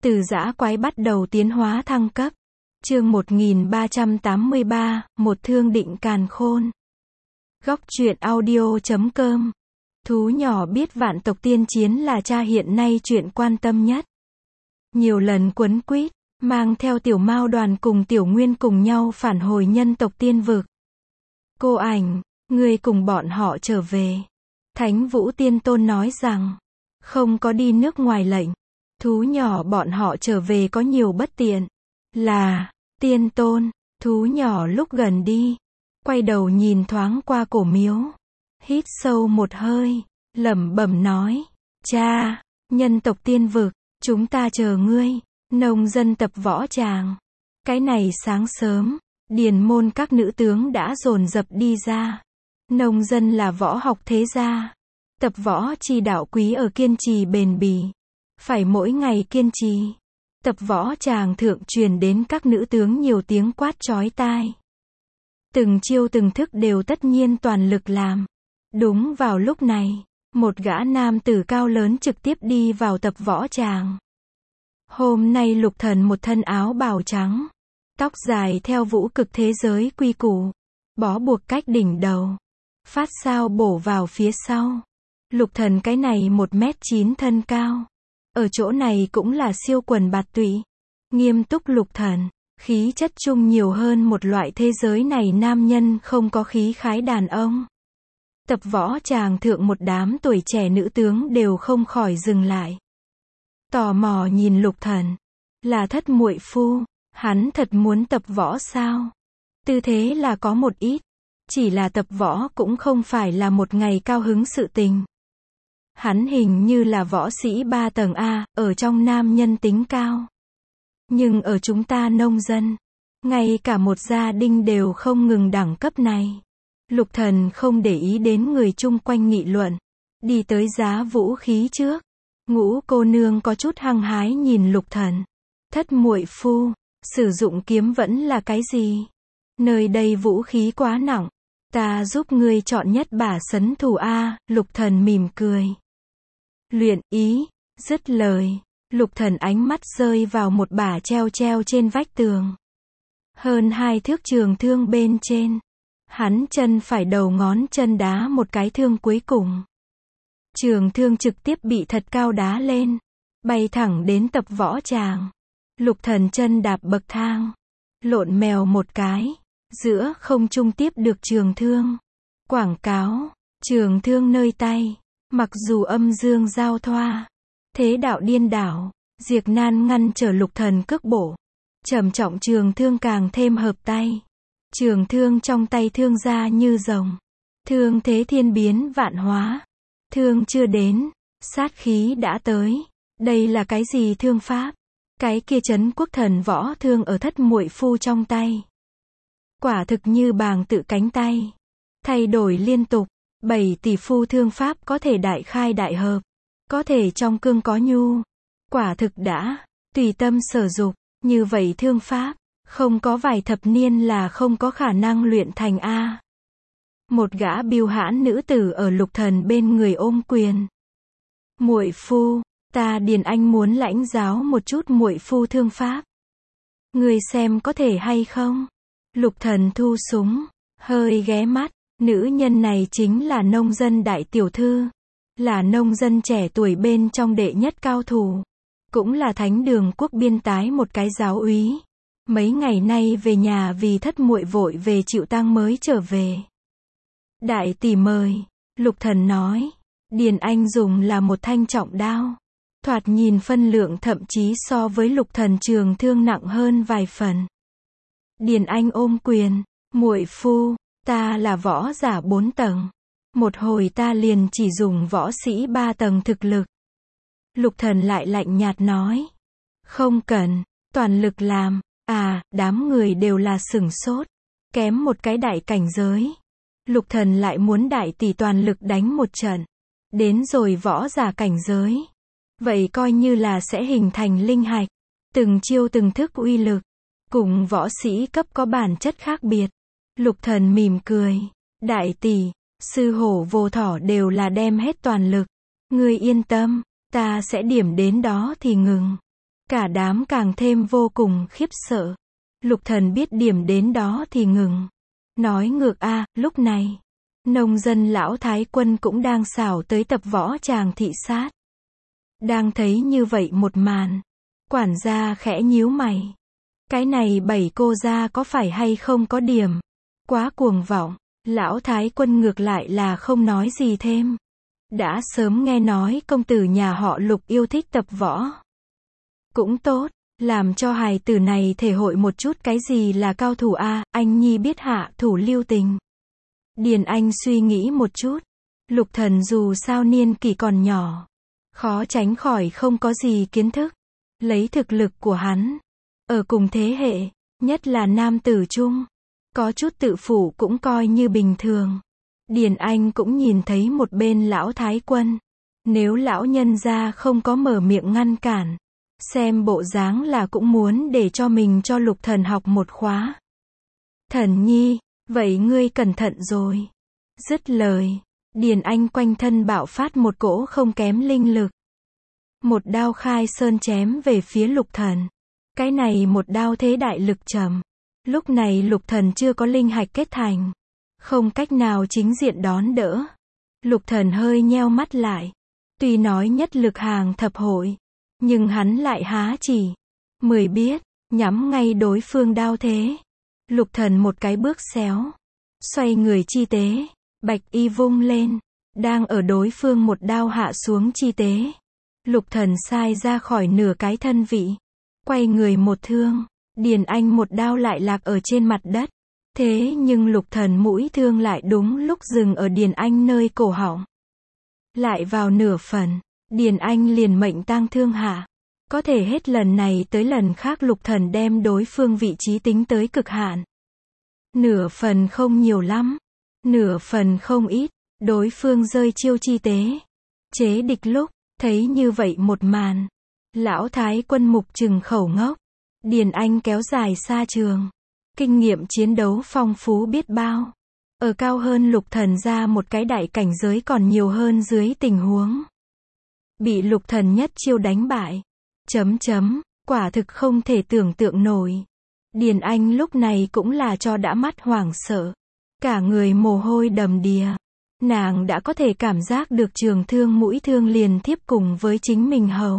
Từ dã quái bắt đầu tiến hóa thăng cấp. Chương 1383, một thương định càn khôn. Góc truyện audio.com. Thú nhỏ biết vạn tộc tiên chiến là cha hiện nay chuyện quan tâm nhất. Nhiều lần quấn quýt, mang theo tiểu mao đoàn cùng tiểu nguyên cùng nhau phản hồi nhân tộc tiên vực. Cô ảnh, ngươi cùng bọn họ trở về. Thánh Vũ Tiên Tôn nói rằng, không có đi nước ngoài lệnh. Thú nhỏ bọn họ trở về có nhiều bất tiện. Là, Tiên Tôn, thú nhỏ lúc gần đi. Quay đầu nhìn thoáng qua cổ miếu. Hít sâu một hơi, lẩm bẩm nói, cha, nhân tộc tiên vực, chúng ta chờ ngươi. Nông dân tập võ tràng. Cái này sáng sớm, điền môn các nữ tướng đã dồn dập đi ra. Nông dân là võ học thế gia. Tập võ chi đạo quý ở kiên trì bền bỉ. Phải mỗi ngày kiên trì. Tập võ tràng thượng truyền đến các nữ tướng nhiều tiếng quát chói tai. Từng chiêu từng thức đều tất nhiên toàn lực làm. Đúng vào lúc này, một gã nam tử cao lớn trực tiếp đi vào tập võ tràng. Hôm nay Lục Thần một thân áo bào trắng, tóc dài theo vũ cực thế giới quy củ, bó buộc cách đỉnh đầu, phát sao bổ vào phía sau. Lục Thần cái này 1m9 thân cao, ở chỗ này cũng là siêu quần bạt tụy. Nghiêm túc Lục Thần, khí chất chung nhiều hơn một loại thế giới này nam nhân không có khí khái đàn ông. Tập võ tràng thượng một đám tuổi trẻ nữ tướng đều không khỏi dừng lại. Tò mò nhìn Lục Thần. Là thất muội phu, hắn thật muốn tập võ sao? Tư thế là có một ít. Chỉ là tập võ cũng không phải là một ngày cao hứng sự tình. Hắn hình như là võ sĩ 3 tầng A, ở trong nam nhân tính cao. Nhưng ở chúng ta nông dân, ngay cả một gia đình đều không ngừng đẳng cấp này. Lục Thần không để ý đến người chung quanh nghị luận. Đi tới giá vũ khí trước. Ngũ cô nương có chút hăng hái nhìn Lục Thần. Thất muội phu, sử dụng kiếm vẫn là cái gì? Nơi đây vũ khí quá nặng. Ta giúp ngươi chọn nhất bả sấn thủ A, Lục Thần mỉm cười. Luyện ý, dứt lời. Lục Thần ánh mắt rơi vào một bả treo trên vách tường. Hơn 2 thước trường thương bên trên. Hắn chân phải đầu ngón chân đá một cái thương cuối cùng. Trường thương trực tiếp bị thật cao đá lên. Bay thẳng đến tập võ tràng. Lục Thần chân đạp bậc thang. Lộn mèo một cái. Giữa không trung tiếp được trường thương. Quảng cáo. Trường thương nơi tay. Mặc dù âm dương giao thoa. Thế đạo điên đảo. Diệt nan ngăn trở Lục Thần cước bổ. Trầm trọng trường thương càng thêm hợp tay. Trường thương trong tay thương ra như rồng. Thương thế thiên biến vạn hóa. Thương chưa đến, sát khí đã tới. Đây là cái gì thương pháp? Cái kia trấn quốc thần võ thương ở thất muội phu trong tay. Quả thực như bàng tự cánh tay. Thay đổi liên tục. 7 tỷ phu thương pháp có thể đại khai đại hợp. Có thể trong cương có nhu. Quả thực đã, tùy tâm sở dục. Như vậy thương pháp, không có vài thập niên là không có khả năng luyện thành A. Một gã biêu hãn nữ tử ở Lục Thần bên người ôm quyền. Muội phu, ta Điền Anh muốn lãnh giáo một chút muội phu thương pháp. Người xem có thể hay không? Lục Thần thu súng, hơi ghé mắt. Nữ nhân này chính là nông dân đại tiểu thư. Là nông dân trẻ tuổi bên trong đệ nhất cao thủ. Cũng là thánh đường quốc biên tái một cái giáo úy. Mấy ngày nay về nhà vì thất muội vội về chịu tang mới trở về. Đại tỷ mời, Lục Thần nói. Điền Anh dùng là một thanh trọng đao. Thoạt nhìn phân lượng thậm chí so với Lục Thần trường thương nặng hơn vài phần. Điền Anh ôm quyền, muội phu, ta là võ giả 4 tầng. Một hồi ta liền chỉ dùng võ sĩ 3 tầng thực lực. Lục Thần lại lạnh nhạt nói. Không cần, toàn lực làm. À, đám người đều là sửng sốt. Kém một cái đại cảnh giới. Lục Thần lại muốn đại tỷ toàn lực đánh một trận. Đến rồi võ giả cảnh giới. Vậy coi như là sẽ hình thành linh hạch. Từng chiêu từng thức uy lực. Cùng võ sĩ cấp có bản chất khác biệt. Lục Thần mỉm cười. Đại tỷ, sư hổ vô thỏ đều là đem hết toàn lực. Ngươi yên tâm, ta sẽ điểm đến đó thì ngừng. Cả đám càng thêm vô cùng khiếp sợ. Lục Thần biết điểm đến đó thì ngừng. Nói ngược lúc này, nông dân lão Thái Quân cũng đang xảo tới tập võ tràng thị sát. Đang thấy như vậy một màn, quản gia khẽ nhíu mày. Cái này 7 cô gia có phải hay không có điểm quá cuồng vọng. Lão Thái Quân ngược lại là không nói gì thêm. Đã sớm nghe nói công tử nhà họ Lục yêu thích tập võ. Cũng tốt, làm cho hài tử này thể hội một chút cái gì là cao thủ anh nhi biết hạ thủ lưu tình. Điền Anh suy nghĩ một chút. Lục Thần dù sao niên kỷ còn nhỏ, khó tránh khỏi không có gì kiến thức. Lấy thực lực của hắn, ở cùng thế hệ, nhất là nam tử trung, có chút tự phụ cũng coi như bình thường. Điền Anh cũng nhìn thấy một bên lão Thái Quân. Nếu lão nhân gia không có mở miệng ngăn cản, xem bộ dáng là cũng muốn để cho mình cho Lục Thần học một khóa. Thần nhi, vậy ngươi cẩn thận rồi. Dứt lời, Điền Anh quanh thân bạo phát một cỗ không kém linh lực. Một đao khai sơn chém về phía Lục Thần. Cái này một đao thế đại lực trầm. Lúc này Lục Thần chưa có linh hạch kết thành, không cách nào chính diện đón đỡ. Lục Thần hơi nheo mắt lại. Tuy nói nhất lực hàng thập hội, nhưng hắn lại há chỉ 10 biết, nhắm ngay đối phương đao thế. Lục Thần một cái bước xéo, xoay người chi tế, bạch y vung lên, đang ở đối phương một đao hạ xuống chi tế. Lục Thần sai ra khỏi nửa cái thân vị, quay người một thương, Điền Anh một đao lại lạc ở trên mặt đất. Thế nhưng Lục Thần mũi thương lại đúng lúc dừng ở Điền Anh nơi cổ họng. Lại vào nửa phần, Điền Anh liền mệnh tang thương hạ. Có thể hết lần này tới lần khác Lục Thần đem đối phương vị trí tính tới cực hạn. Nửa phần không nhiều lắm, nửa phần không ít, đối phương rơi chiêu chi tế. Chế địch lúc, thấy như vậy một màn. Lão Thái Quân mục trừng khẩu ngốc. Điền Anh kéo dài xa trường. Kinh nghiệm chiến đấu phong phú biết bao. Ở cao hơn Lục Thần ra một cái đại cảnh giới còn nhiều hơn dưới tình huống. Bị Lục Thần nhất chiêu đánh bại. Quả thực không thể tưởng tượng nổi. Điền Anh lúc này cũng là cho đã mắt hoảng sợ. Cả người mồ hôi đầm đìa. Nàng đã có thể cảm giác được trường thương mũi thương liền tiếp cùng với chính mình hầu.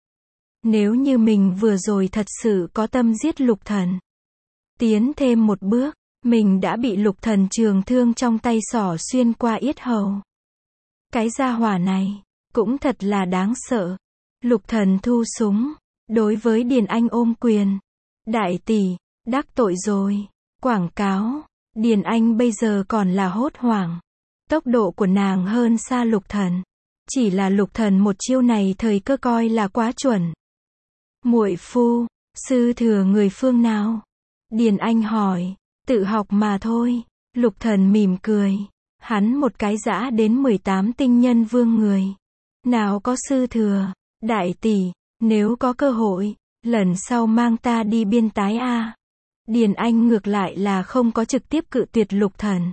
Nếu như mình vừa rồi thật sự có tâm giết Lục Thần, tiến thêm một bước, mình đã bị Lục Thần trường thương trong tay xỏ xuyên qua yết hầu. Cái gia hỏa này, cũng thật là đáng sợ. Lục Thần thu súng, đối với Điền Anh ôm quyền. Đại tỷ, đắc tội rồi. Quảng cáo, Điền Anh bây giờ còn là hốt hoảng. Tốc độ của nàng hơn xa Lục Thần. Chỉ là Lục Thần một chiêu này thời cơ coi là quá chuẩn. Muội phu, sư thừa người phương nào? Điền Anh hỏi. Tự học mà thôi. Lục Thần mỉm cười. Hắn một cái dã đến 18 tinh nhân vương người. Nào có sư thừa. Đại tỷ, nếu có cơ hội, lần sau mang ta đi biên tái Điền Anh ngược lại là không có trực tiếp cự tuyệt Lục Thần.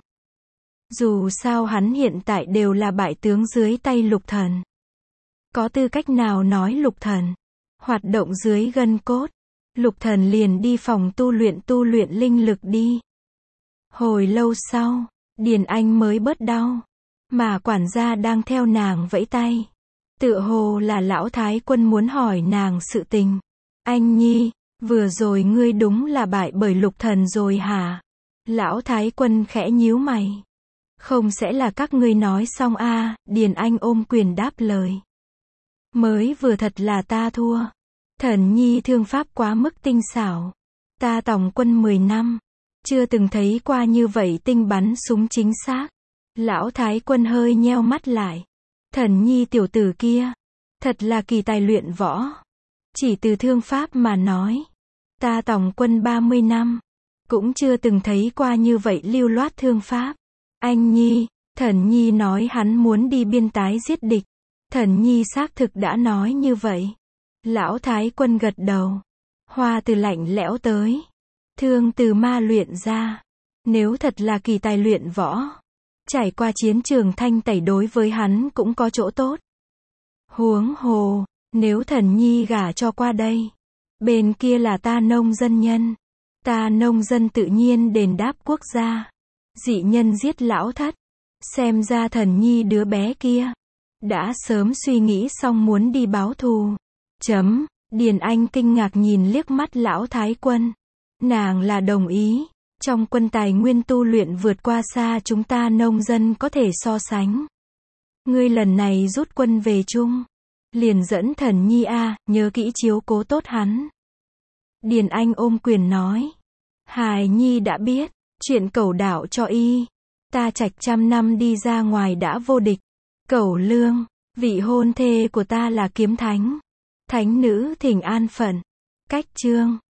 Dù sao hắn hiện tại đều là bại tướng dưới tay Lục Thần. Có tư cách nào nói Lục Thần? Hoạt động dưới gân cốt. Lục Thần liền đi phòng tu luyện linh lực đi. Hồi lâu sau, Điền Anh mới bớt đau. Mà quản gia đang theo nàng vẫy tay. Tựa hồ là lão Thái Quân muốn hỏi nàng sự tình. Anh nhi, vừa rồi ngươi đúng là bại bởi Lục Thần rồi hả? Lão Thái Quân khẽ nhíu mày. Không sẽ là các ngươi nói xong Điền Anh ôm quyền đáp lời. Mới vừa thật là ta thua. Thần nhi thương pháp quá mức tinh xảo. Ta tòng quân 10 năm. Chưa từng thấy qua như vậy tinh bắn súng chính xác. Lão Thái Quân hơi nheo mắt lại. Thần nhi tiểu tử kia. Thật là kỳ tài luyện võ. Chỉ từ thương pháp mà nói. Ta tòng quân 30 năm. Cũng chưa từng thấy qua như vậy lưu loát thương pháp. Anh nhi, thần nhi nói hắn muốn đi biên tái giết địch. Thần nhi xác thực đã nói như vậy. Lão Thái Quân gật đầu. Hoa từ lạnh lẽo tới. Thương từ ma luyện ra. Nếu thật là kỳ tài luyện võ. Trải qua chiến trường thanh tẩy đối với hắn cũng có chỗ tốt. Huống hồ, nếu thần nhi gả cho qua đây. Bên kia là ta nông dân nhân. Ta nông dân tự nhiên đền đáp quốc gia. Dị nhân giết lão thất. Xem ra thần nhi đứa bé kia đã sớm suy nghĩ xong muốn đi báo thù. Điền Anh kinh ngạc nhìn liếc mắt lão thái quân. Nàng là đồng ý. Trong quân tài nguyên tu luyện vượt qua xa chúng ta nông dân có thể so sánh. Ngươi lần này rút quân về chung. Liền dẫn thần nhi nhớ kỹ chiếu cố tốt hắn. Điền Anh ôm quyền nói. Hài nhi đã biết, chuyện Cẩu đạo cho y. Ta Trạch 100 năm đi ra ngoài đã vô địch. Cẩu Lương, vị hôn thê của ta là kiếm thánh. Thánh nữ thỉnh an phận. Cách chương